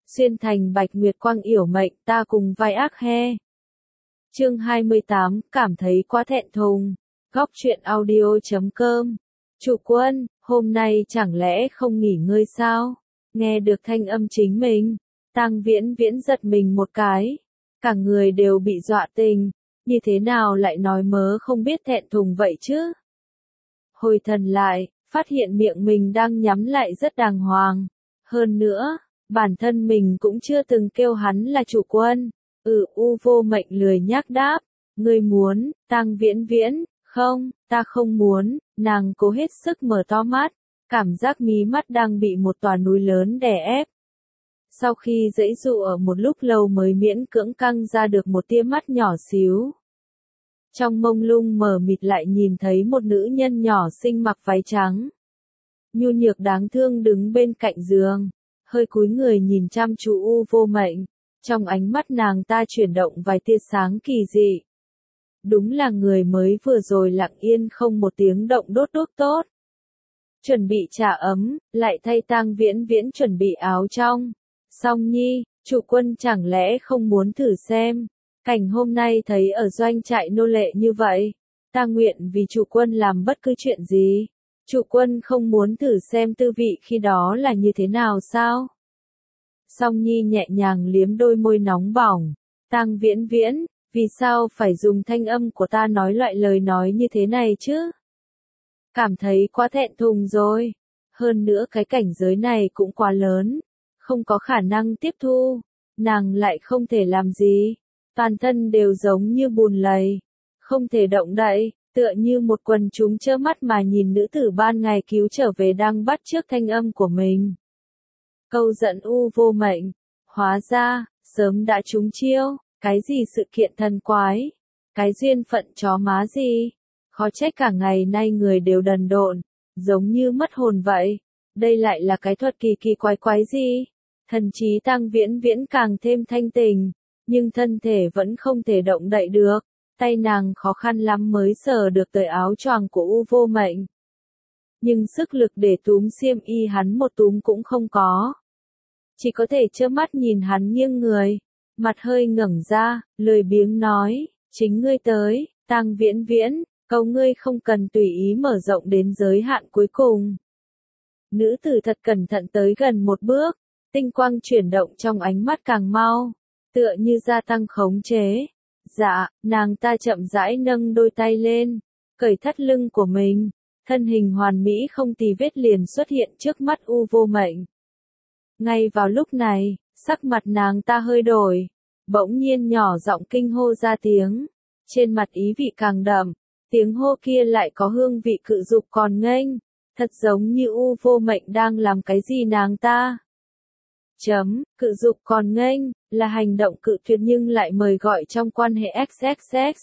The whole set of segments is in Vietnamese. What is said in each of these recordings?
xuyên thành bạch nguyệt quang yểu mệnh ta cùng vai ác he. Chương 28, cảm thấy quá thẹn thùng. Góc truyện audio.com. Chủ quân, hôm nay chẳng lẽ không nghỉ ngơi sao? Nghe được thanh âm chính mình, Tang Viễn Viễn giật mình một cái, cả người đều bị dọa tình, như thế nào lại nói mớ không biết thẹn thùng vậy chứ? Hồi thần lại, phát hiện miệng mình đang nhắm lại rất đàng hoàng. Hơn nữa, bản thân mình cũng chưa từng kêu hắn là chủ quân. U Vô Mệnh lười nhác đáp, ngươi muốn, Tang Viễn Viễn, không, ta không muốn, nàng cố hết sức mở to mắt, cảm giác mí mắt đang bị một tòa núi lớn đè ép. Sau khi giãy dụ ở một lúc lâu mới miễn cưỡng căng ra được một tia mắt nhỏ xíu. Trong mông lung mờ mịt lại nhìn thấy một nữ nhân nhỏ xinh mặc váy trắng. Nhu nhược đáng thương đứng bên cạnh giường, hơi cúi người nhìn chăm chú U Vô Mệnh. Trong ánh mắt nàng ta chuyển động vài tia sáng kỳ dị. Đúng là người mới vừa rồi lặng yên không một tiếng động đốt đốt tốt. Chuẩn bị trà ấm, lại thay Tang Viễn Viễn chuẩn bị áo trong. Song Nhi, chủ quân chẳng lẽ không muốn thử xem. Cảnh hôm nay thấy ở doanh trại nô lệ như vậy. Ta nguyện vì chủ quân làm bất cứ chuyện gì. Chủ quân không muốn thử xem tư vị khi đó là như thế nào sao? Song Nhi nhẹ nhàng liếm đôi môi nóng bỏng. Tang Viễn Viễn, vì sao phải dùng thanh âm của ta nói loại lời nói như thế này chứ? Cảm thấy quá thẹn thùng rồi. Hơn nữa cái cảnh giới này cũng quá lớn. Không có khả năng tiếp thu. Nàng lại không thể làm gì. Toàn thân đều giống như bùn lầy. Không thể động đậy, tựa như một quần chúng trơ mắt mà nhìn nữ tử ban ngày cứu trở về đang bắt chước thanh âm của mình. Câu giận U Vô Mệnh, hóa ra, sớm đã trúng chiêu, cái gì sự kiện thần quái, cái duyên phận chó má gì, khó trách cả ngày nay người đều đần độn, giống như mất hồn vậy, đây lại là cái thuật kỳ kỳ quái quái gì, thần trí Tang Viễn Viễn càng thêm thanh tình, nhưng thân thể vẫn không thể động đậy được, tay nàng khó khăn lắm mới sờ được tới áo choàng của U Vô Mệnh. Nhưng sức lực để túm xiêm y hắn một túm cũng không có. Chỉ có thể trơ mắt nhìn hắn nghiêng người, mặt hơi ngẩng ra, lười biếng nói, chính ngươi tới, Tang Viễn Viễn, cầu ngươi không cần tùy ý mở rộng đến giới hạn cuối cùng. Nữ tử thật cẩn thận tới gần một bước, tinh quang chuyển động trong ánh mắt càng mau, tựa như gia tăng khống chế. Dạ, nàng ta chậm rãi nâng đôi tay lên, cởi thắt lưng của mình, thân hình hoàn mỹ không tì vết liền xuất hiện trước mắt U Vô Mệnh. Ngay vào lúc này, sắc mặt nàng ta hơi đổi, bỗng nhiên nhỏ giọng kinh hô ra tiếng, trên mặt ý vị càng đậm, tiếng hô kia lại có hương vị cự dục còn nghênh, thật giống như U Vô Mệnh đang làm cái gì nàng ta. Cự dục còn nghênh, là hành động cự tuyệt nhưng lại mời gọi trong quan hệ XXX.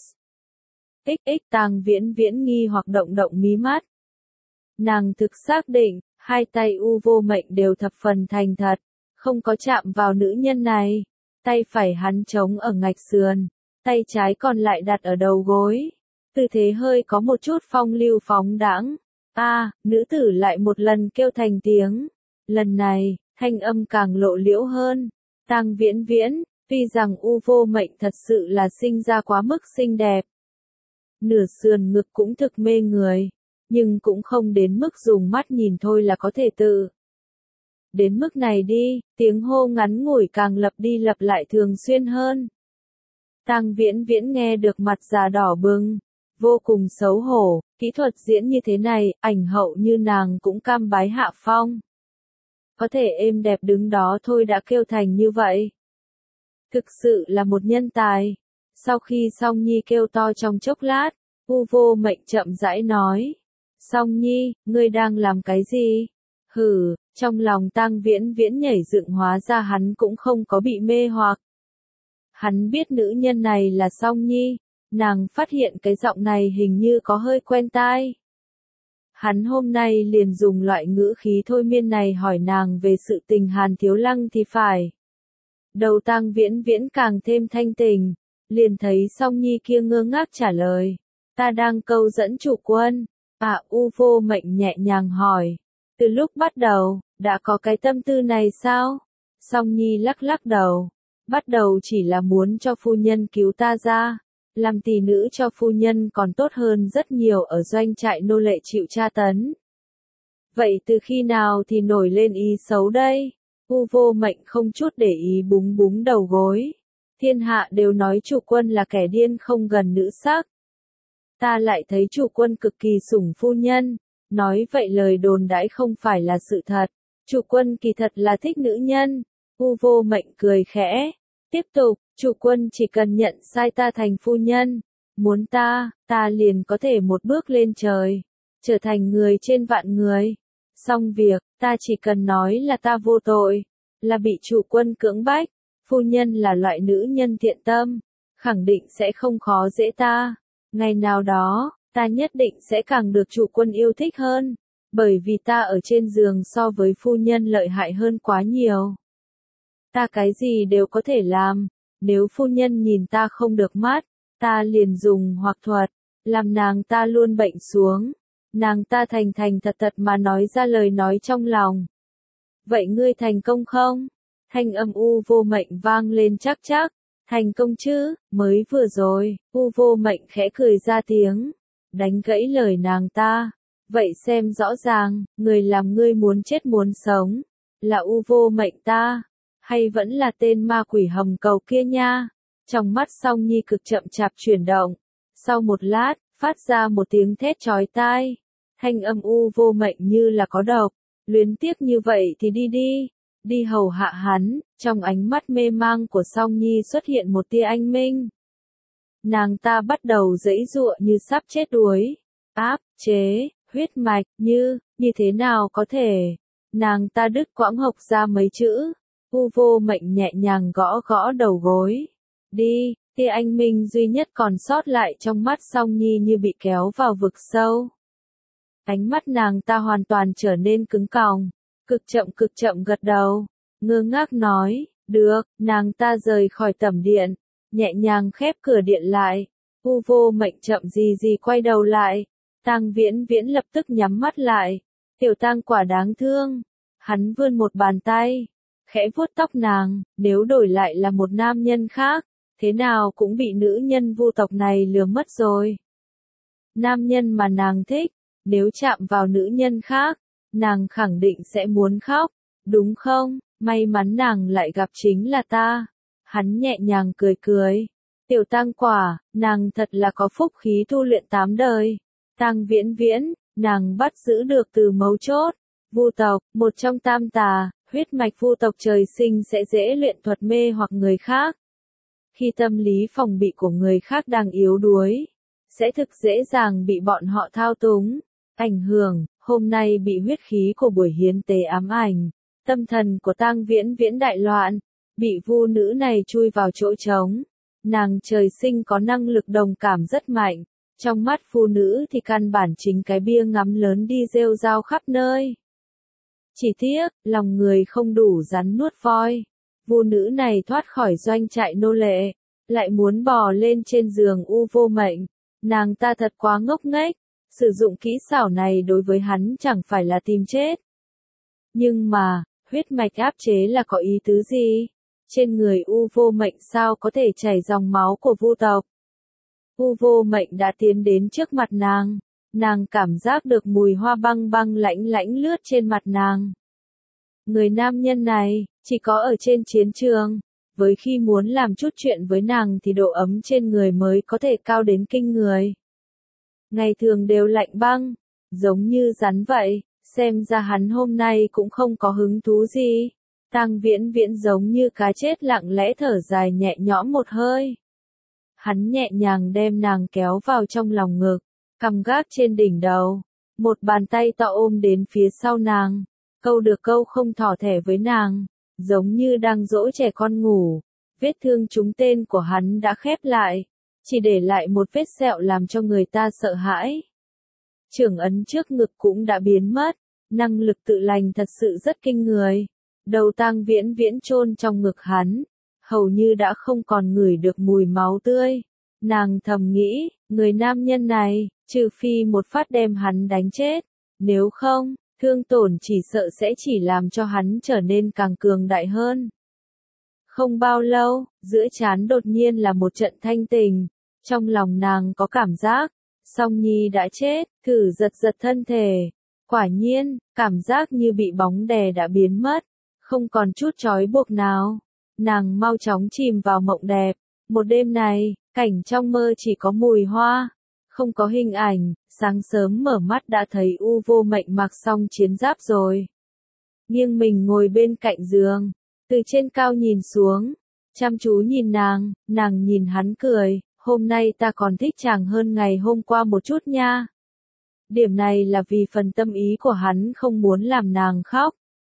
Tang Viễn Viễn nghi hoặc động động mí mắt. Nàng thực xác định, hai tay U Vô Mệnh đều thập phần thành thật, không có chạm vào nữ nhân này. Tay phải hắn chống ở ngạch sườn, tay trái còn lại đặt ở đầu gối. Tư thế hơi có một chút phong lưu phóng đãng. Nữ tử lại một lần kêu thành tiếng. Lần này, thanh âm càng lộ liễu hơn. Tang Viễn Viễn, tuy rằng U Vô Mệnh thật sự là sinh ra quá mức xinh đẹp. Nửa sườn ngực cũng thực mê người, nhưng cũng không đến mức dùng mắt nhìn thôi là có thể tự. Đến mức này đi, tiếng hô ngắn ngủi càng lặp đi lặp lại thường xuyên hơn. Tang Viễn Viễn nghe được mặt già đỏ bừng, vô cùng xấu hổ, kỹ thuật diễn như thế này, ảnh hậu như nàng cũng cam bái hạ phong. Có thể êm đẹp đứng đó thôi đã kêu thành như vậy. Thực sự là một nhân tài. Sau khi Song Nhi kêu to trong chốc lát, U Vô Mệnh chậm rãi nói. Song Nhi, ngươi đang làm cái gì? Trong lòng Tang Viễn Viễn nhảy dựng hóa ra hắn cũng không có bị mê hoặc. Hắn biết nữ nhân này là Song Nhi, nàng phát hiện cái giọng này hình như có hơi quen tai. Hắn hôm nay liền dùng loại ngữ khí thôi miên này hỏi nàng về sự tình Hàn Thiếu Lăng thì phải. Đầu Tang Viễn Viễn càng thêm thanh tình, liền thấy Song Nhi kia ngơ ngác trả lời. Ta đang câu dẫn chủ quân. U Vô Mệnh nhẹ nhàng hỏi. Từ lúc bắt đầu, đã có cái tâm tư này sao? Song Nhi lắc lắc đầu. Bắt đầu chỉ là muốn cho phu nhân cứu ta ra. Làm tỷ nữ cho phu nhân còn tốt hơn rất nhiều ở doanh trại nô lệ chịu tra tấn. Vậy từ khi nào thì nổi lên ý xấu đây? U Vô Mệnh không chút để ý búng búng đầu gối. Thiên hạ đều nói chủ quân là kẻ điên không gần nữ sắc. Ta lại thấy chủ quân cực kỳ sủng phu nhân. Nói vậy lời đồn đãi không phải là sự thật. Chủ quân kỳ thật là thích nữ nhân. U Vô Mệnh cười khẽ. Tiếp tục, chủ quân chỉ cần nhận sai ta thành phu nhân. Muốn ta liền có thể một bước lên trời. Trở thành người trên vạn người. Xong việc, ta chỉ cần nói là ta vô tội. Là bị chủ quân cưỡng bách. Phu nhân là loại nữ nhân thiện tâm. Khẳng định sẽ không khó dễ ta. Ngày nào đó, ta nhất định sẽ càng được chủ quân yêu thích hơn. Bởi vì ta ở trên giường so với phu nhân lợi hại hơn quá nhiều. Ta cái gì đều có thể làm. Nếu phu nhân nhìn ta không được mắt, ta liền dùng hoặc thuật, làm nàng ta luôn bệnh xuống. Nàng ta thành thật mà nói ra lời nói trong lòng. Vậy ngươi thành công không? Thanh âm U Vô Mệnh vang lên chắc. Thành công chứ, mới vừa rồi, U Vô Mệnh khẽ cười ra tiếng. Đánh gãy lời nàng ta. Vậy xem rõ ràng, người làm ngươi muốn chết muốn sống. Là U Vô Mệnh ta. Hay vẫn là tên ma quỷ hầm cầu kia nha. Trong mắt Song Nhi cực chậm chạp chuyển động. Sau một lát, phát ra một tiếng thét chói tai. Thanh âm U Vô Mệnh như là có độc. Luyến tiếc như vậy thì đi. Đi hầu hạ hắn. Trong ánh mắt mê mang của Song Nhi xuất hiện một tia anh minh. Nàng ta bắt đầu giãy giụa như sắp chết đuối. Áp chế, huyết mạch, như thế nào có thể. Nàng ta đứt quãng hộc ra mấy chữ. U Vô Mệnh nhẹ nhàng gõ đầu gối. Đi, tia anh minh duy nhất còn sót lại trong mắt Song Nhi như bị kéo vào vực sâu. Ánh mắt nàng ta hoàn toàn trở nên cứng còng, cực chậm gật đầu, ngơ ngác nói, được, nàng ta rời khỏi tẩm điện, nhẹ nhàng khép cửa điện lại. U Vô Mệnh chậm gì quay đầu lại, Tang Viễn Viễn lập tức nhắm mắt lại. Tiểu Tang quả đáng thương. Hắn vươn một bàn tay, khẽ vuốt tóc nàng, nếu đổi lại là một nam nhân khác, thế nào cũng bị nữ nhân vu tộc này lừa mất rồi. Nam nhân mà nàng thích, nếu chạm vào nữ nhân khác, nàng khẳng định sẽ muốn khóc, đúng không? May mắn nàng lại gặp chính là ta. Hắn nhẹ nhàng cười. Tiểu Tang quả, nàng thật là có phúc khí tu luyện 8 đời. Tang Viễn Viễn, nàng bắt giữ được từ mấu chốt. Vu tộc, một trong tam tà, huyết mạch vu tộc trời sinh sẽ dễ luyện thuật mê hoặc người khác. Khi tâm lý phòng bị của người khác đang yếu đuối, sẽ thực dễ dàng bị bọn họ thao túng, ảnh hưởng. Hôm nay bị huyết khí của buổi hiến tế ám ảnh, tâm thần của Tang Viễn Viễn đại loạn, bị vu nữ này chui vào chỗ trống. Nàng trời sinh có năng lực đồng cảm rất mạnh, trong mắt phụ nữ thì căn bản chính cái bia ngắm lớn đi rêu rao khắp nơi. Chỉ tiếc, lòng người không đủ rắn nuốt voi. Vu nữ này thoát khỏi doanh trại nô lệ, lại muốn bò lên trên giường U Vô Mệnh. Nàng ta thật quá ngốc nghếch, sử dụng kỹ xảo này đối với hắn chẳng phải là tìm chết. Nhưng mà, huyết mạch áp chế là có ý tứ gì? Trên người U Vô Mệnh sao có thể chảy dòng máu của vu tộc? U Vô Mệnh đã tiến đến trước mặt nàng. Nàng cảm giác được mùi hoa băng lãnh lướt trên mặt nàng. Người nam nhân này, chỉ có ở trên chiến trường, với khi muốn làm chút chuyện với nàng thì độ ấm trên người mới có thể cao đến kinh người. Ngày thường đều lạnh băng, giống như rắn vậy, xem ra hắn hôm nay cũng không có hứng thú gì. Tang Viễn Viễn giống như cá chết lặng lẽ thở dài nhẹ nhõm một hơi. Hắn nhẹ nhàng đem nàng kéo vào trong lòng ngực, cằm gác trên đỉnh đầu, một bàn tay to ôm đến phía sau nàng, câu được câu không thỏ thẻ với nàng, giống như đang dỗ trẻ con ngủ. Vết thương trúng tên của hắn đã khép lại, chỉ để lại một vết sẹo làm cho người ta sợ hãi. Trưởng ấn trước ngực cũng đã biến mất, năng lực tự lành thật sự rất kinh người. Đầu Tang Viễn Viễn chôn trong ngực hắn, hầu như đã không còn ngửi được mùi máu tươi. Nàng thầm nghĩ, người nam nhân này, trừ phi một phát đem hắn đánh chết, nếu không, thương tổn chỉ sợ sẽ chỉ làm cho hắn trở nên càng cường đại hơn. Không bao lâu, giữa trán đột nhiên là một trận thanh tình. Trong lòng nàng có cảm giác, Song Nhi đã chết, thử giật giật thân thể. Quả nhiên, cảm giác như bị bóng đè đã biến mất, không còn chút trói buộc nào. Nàng mau chóng chìm vào mộng đẹp. Một đêm này, cảnh trong mơ chỉ có mùi hoa, không có hình ảnh, sáng sớm mở mắt đã thấy U Vô Mệnh mặc xong chiến giáp rồi. Nghiêng mình ngồi bên cạnh giường, từ trên cao nhìn xuống, chăm chú nhìn nàng nhìn hắn cười, hôm nay ta còn thích chàng hơn ngày hôm qua một chút nha. Điểm này là vì phần tâm ý của hắn không muốn làm nàng khóc.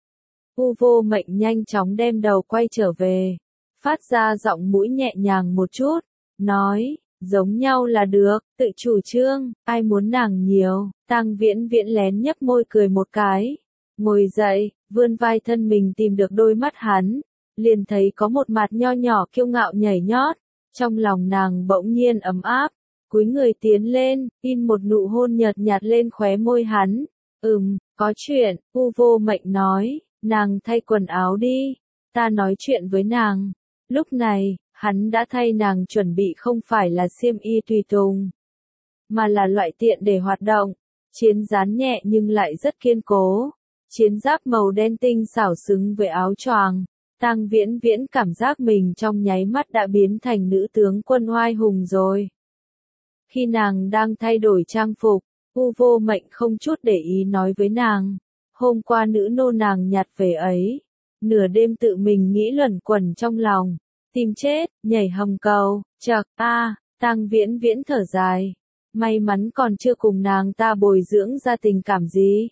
U Vô Mệnh nhanh chóng đem đầu quay trở về, phát ra giọng mũi nhẹ nhàng một chút, nói, giống nhau là được, tự chủ trương, ai muốn nàng nhiều. Tang Viễn Viễn lén nhấp môi cười một cái, ngồi dậy, vươn vai thân mình tìm được đôi mắt hắn, liền thấy có một mặt nho nhỏ kiêu ngạo nhảy nhót, trong lòng nàng bỗng nhiên ấm áp, cúi người tiến lên, in một nụ hôn nhợt nhạt lên khóe môi hắn. Có chuyện, U Vô Mệnh nói, nàng thay quần áo đi, ta nói chuyện với nàng. Lúc này, hắn đã thay nàng chuẩn bị không phải là xiêm y tùy tùng, mà là loại tiện để hoạt động, chiến gián nhẹ nhưng lại rất kiên cố, chiến giáp màu đen tinh xảo xứng với áo choàng. Tang Viễn Viễn cảm giác mình trong nháy mắt đã biến thành nữ tướng quân oai hùng rồi. Khi nàng đang thay đổi trang phục, U Vô Mệnh không chút để ý nói với nàng, hôm qua nữ nô nàng nhặt về ấy, nửa đêm tự mình nghĩ luẩn quẩn trong lòng, tìm chết, nhảy hầm cầu, chậc, Tang Viễn Viễn thở dài, may mắn còn chưa cùng nàng ta bồi dưỡng ra tình cảm gì.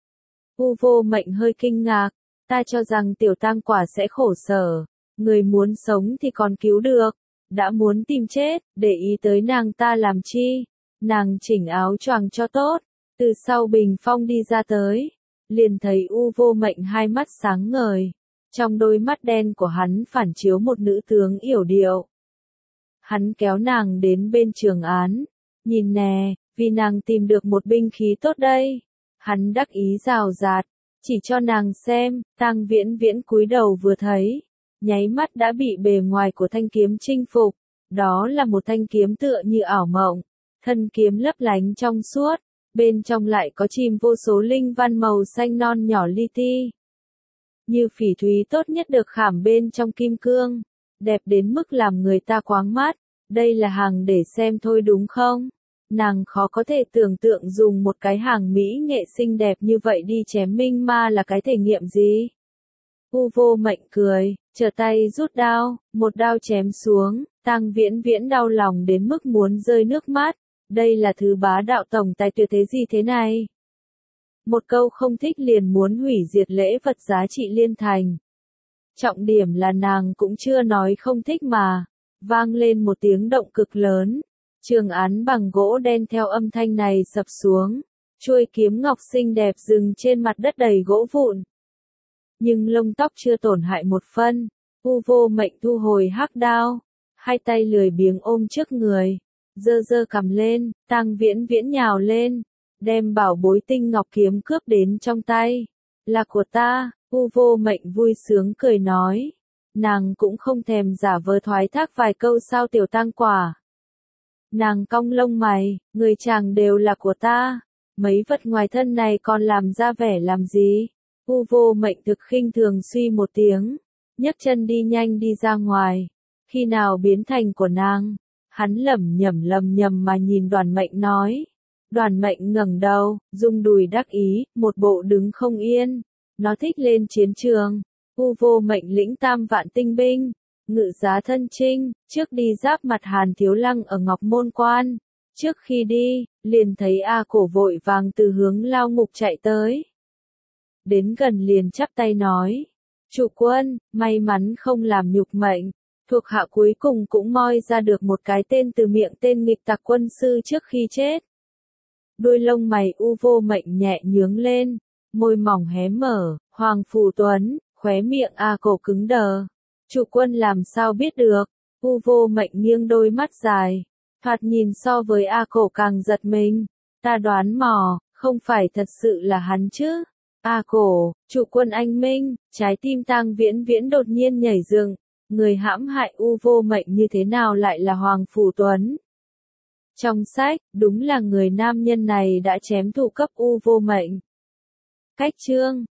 U Vô Mệnh hơi kinh ngạc, ta cho rằng tiểu Tang quả sẽ khổ sở, người muốn sống thì còn cứu được, đã muốn tìm chết, để ý tới nàng ta làm chi. Nàng chỉnh áo choàng cho tốt, từ sau bình phong đi ra tới, liền thấy U Vô Mệnh hai mắt sáng ngời, trong đôi mắt đen của hắn phản chiếu một nữ tướng yểu điệu. Hắn kéo nàng đến bên trường án, nhìn nè, vì nàng tìm được một binh khí tốt đây. Hắn đắc ý rào rạt, chỉ cho nàng xem. Tang Viễn Viễn cúi đầu vừa thấy, nháy mắt đã bị bề ngoài của thanh kiếm chinh phục. Đó là một thanh kiếm tựa như ảo mộng, thân kiếm lấp lánh trong suốt, bên trong lại có chìm vô số linh văn màu xanh non nhỏ li ti. Như phỉ thúy tốt nhất được khảm bên trong kim cương, đẹp đến mức làm người ta choáng mắt. Đây là hàng để xem thôi đúng không? Nàng khó có thể tưởng tượng dùng một cái hàng mỹ nghệ xinh đẹp như vậy đi chém minh ma là cái thể nghiệm gì. U Vô Mệnh cười, trở tay rút đao, một đao chém xuống. Tang Viễn Viễn đau lòng đến mức muốn rơi nước mắt. Đây là thứ bá đạo tổng tài tuyệt thế gì thế này? Một câu không thích liền muốn hủy diệt lễ vật giá trị liên thành. Trọng điểm là nàng cũng chưa nói không thích mà. Vang lên một tiếng động cực lớn. Trường án bằng gỗ đen theo âm thanh này sập xuống. Chuôi kiếm ngọc xinh đẹp dừng trên mặt đất đầy gỗ vụn. Nhưng lông tóc chưa tổn hại một phân. U Vô Mệnh thu hồi hắc đao, hai tay lười biếng ôm trước người, giơ cầm lên. Tang Viễn Viễn nhào lên, đem bảo bối tinh ngọc kiếm cướp đến trong tay. Là của ta. U Vô Mệnh vui sướng cười nói. Nàng cũng không thèm giả vờ thoái thác vài câu sao tiểu Tang quả. Nàng cong lông mày, người chàng đều là của ta. Mấy vật ngoài thân này còn làm ra vẻ làm gì? U Vô Mệnh thực khinh thường suy một tiếng, nhấc chân đi nhanh đi ra ngoài. Khi nào biến thành của nàng? Hắn lẩm nhẩm mà nhìn Đoàn Mệnh nói. Đoàn Mệnh ngẩng đầu, rung đùi đắc ý, một bộ đứng không yên. Nó thích lên chiến trường. U Vô Mệnh lĩnh 3 vạn tinh binh, ngự giá thân chinh, trước đi giáp mặt Hàn Thiếu Lăng ở Ngọc Môn Quan. Trước khi đi, liền thấy A Cổ vội vàng từ hướng lao ngục chạy tới. Đến gần liền chắp tay nói. Chủ quân, may mắn không làm nhục mệnh. Thuộc hạ cuối cùng cũng moi ra được một cái tên từ miệng tên nghịch tặc quân sư trước khi chết. Đôi lông mày U Vô Mệnh nhẹ nhướng lên, môi mỏng hé mở. Hoàng Phủ Tuấn, khóe miệng A Cổ cứng đờ. Chủ quân làm sao biết được? U Vô Mệnh nghiêng đôi mắt dài, thoạt nhìn so với A Cổ càng giật mình. Ta đoán mò, không phải thật sự là hắn chứ? A Cổ, chủ quân anh minh. Trái tim Tang Viễn Viễn đột nhiên nhảy dựng, người hãm hại U Vô Mệnh như thế nào lại là Hoàng Phủ Tuấn? Trong sách, đúng là người nam nhân này đã chém thủ cấp U Vô Mệnh. Cách chương